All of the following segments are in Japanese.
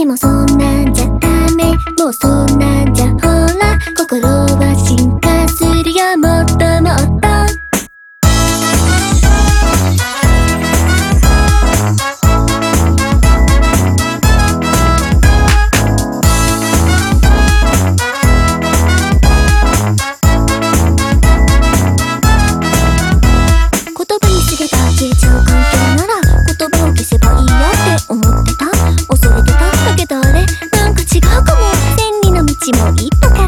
でもそんなんじゃダメ、もうそんなんじゃほら心は進化するよ、もっともっと。言葉にすれば消えちゃう関係なら言葉を消せばいいやって思ってた、恐れてた。だけどあれなんか違うかも。千里の道も一歩から、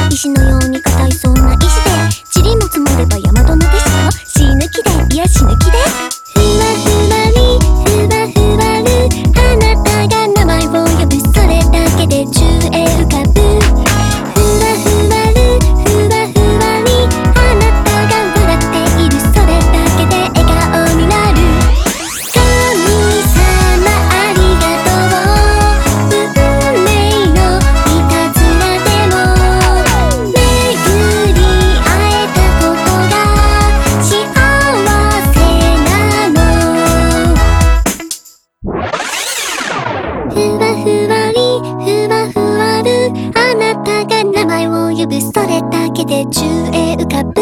石のように硬いそんな石で塵も積もれば山となでしょ。死ぬ気で、いや死ぬ気で。ふわふわりふわふわる、あなたが名前を呼ぶ、それだけで宙へ浮かぶ。ふわふわるふわふわり、あなたが笑っている、それだけで笑顔になる。神様ありがとう、運命のいたずらでも巡り会えたことが幸せなの。ふわふわりふわふわる、あなたが名前を呼ぶ、それだけで宙へ浮かぶ。